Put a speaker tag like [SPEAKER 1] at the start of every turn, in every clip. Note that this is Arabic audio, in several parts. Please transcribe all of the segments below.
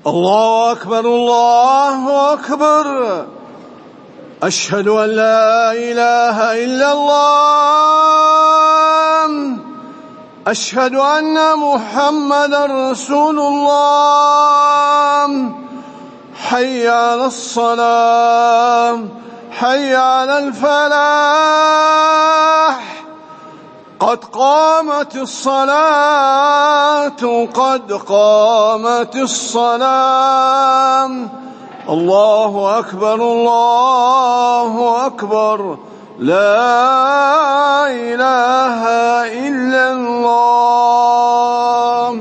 [SPEAKER 1] الله أكبر الله أكبر. أشهد أن لا إله إلا الله. أشهد أن محمدا رسول الله. حي على الصلاة، حي على الفلاح. قد قامت الصلاة، قد قامت الصلاة. الله أكبر الله أكبر. لا إله إلا الله.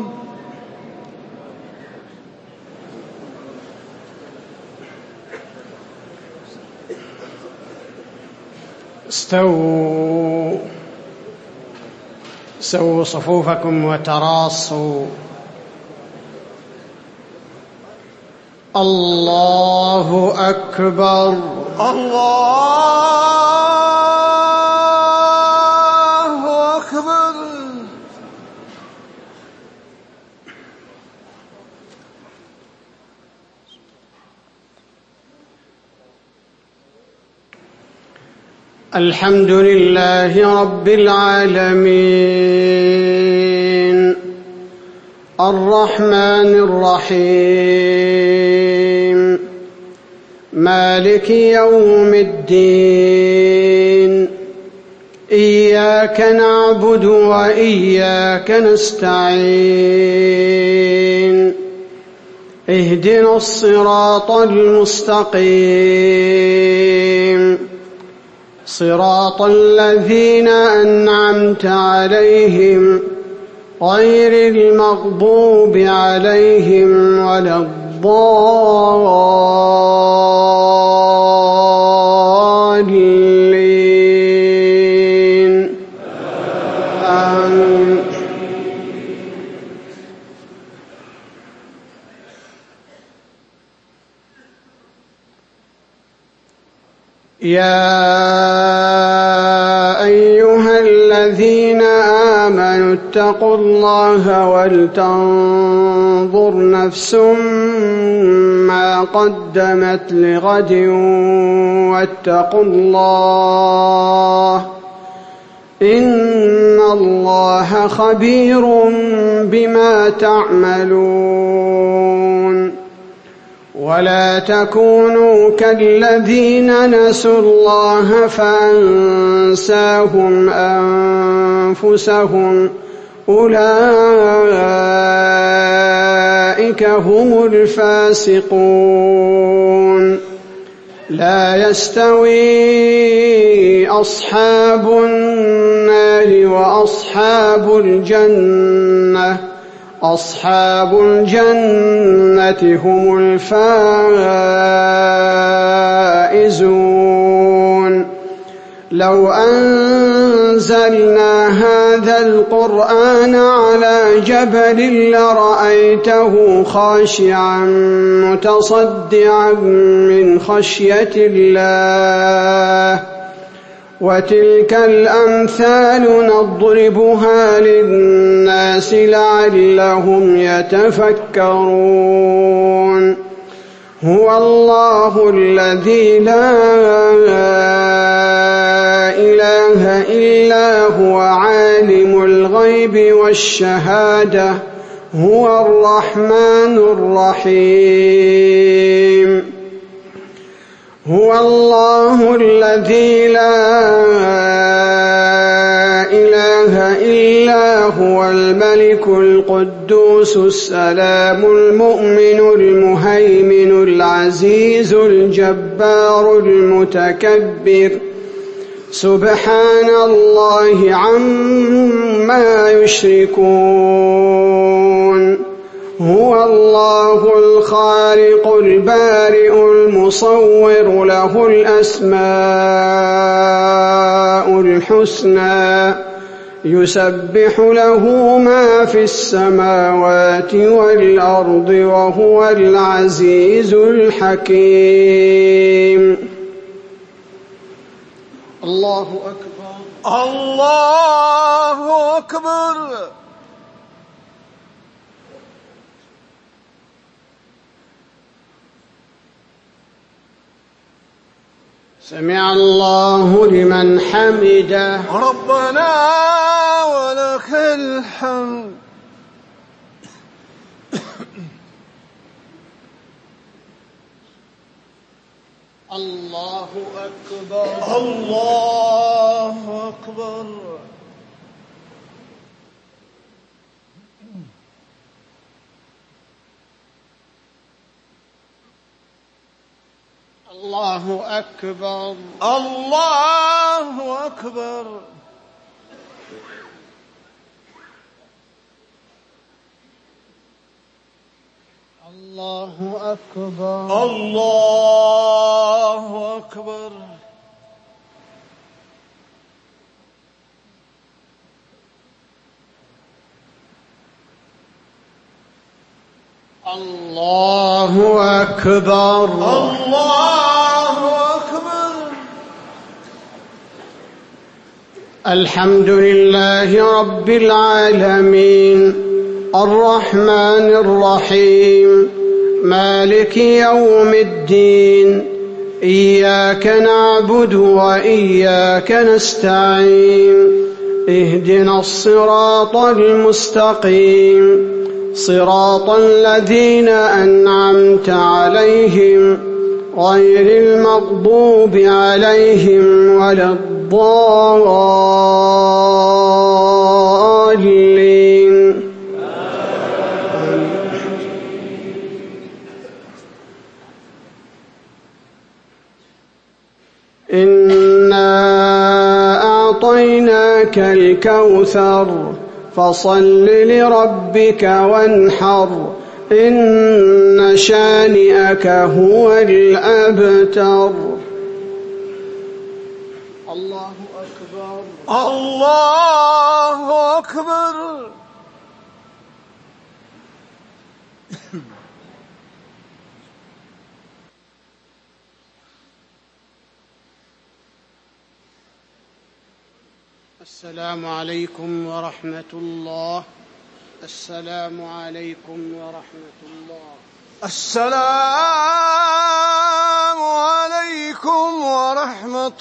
[SPEAKER 2] سووا صفوفكم وتراصوا. الله أكبر
[SPEAKER 1] الله أكبر.
[SPEAKER 2] الحمد لله رب العالمين، الرحمن الرحيم، مالك يوم الدين. إياك نعبد وإياك نستعين. اهدنا الصراط المستقيم، صراط الذين أنعمت عليهم غير المغضوب عليهم ولا الضالين. آمين. يا أيها الذين آمنوا اتقوا الله ولتنظر نفس ما قدمت لغد واتقوا الله، إن الله خبير بما تعملون. ولا تكونوا كالذين نسوا الله فأنساهم أنفسهم، أولئك هم الفاسقون. لا يستوي أصحاب النار وأصحاب الجنة، أصحاب الجنة هم الفائزون. لو أنزلنا هذا القرآن على جبل لرأيته خاشعا متصدعا من خشية الله. وتلك الأمثال نضربها للناس لعلهم يتفكرون. هو الله الذي لا إله إلا هو عالم الغيب والشهادة، هو الرحمن الرحيم. هو الله الذي لا إله إلا هو الملك القدوس السلام المؤمن المهيمن العزيز الجبار المتكبر. سبحان الله عما يشركون. هو الله الخالق البارئ المصور، له الأسماء الحسنى، يسبح له ما في السماوات والأرض، وهو العزيز الحكيم. الله أكبر
[SPEAKER 1] الله أكبر.
[SPEAKER 2] سمع الله لمن حمده.
[SPEAKER 1] ربنا ولك الحمد.
[SPEAKER 2] الله أكبر.
[SPEAKER 1] الله أكبر.
[SPEAKER 2] الله أكبر.
[SPEAKER 1] الله أكبر.
[SPEAKER 2] الله أكبر.
[SPEAKER 1] الله أكبر.
[SPEAKER 2] الله أكبر.
[SPEAKER 1] الله أكبر.
[SPEAKER 2] الحمد لله رب العالمين الرحمن الرحيم مالك يوم الدين إياك نعبد وإياك نستعين اهدنا الصراط المستقيم صراط الذين أنعمت عليهم غير المغضوب عليهم ولا الضالين. إنا أعطيناك الكوثر فصل لربك وانحر إن شانئك هو الأبتر. الله أكبر.
[SPEAKER 1] الله أكبر.
[SPEAKER 2] السلام عليكم ورحمة الله. السلام عليكم ورحمة الله.
[SPEAKER 1] السلام عليكم ورحمة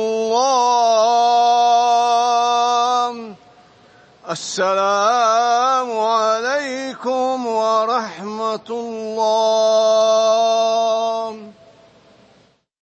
[SPEAKER 1] الله. السلام عليكم ورحمة الله.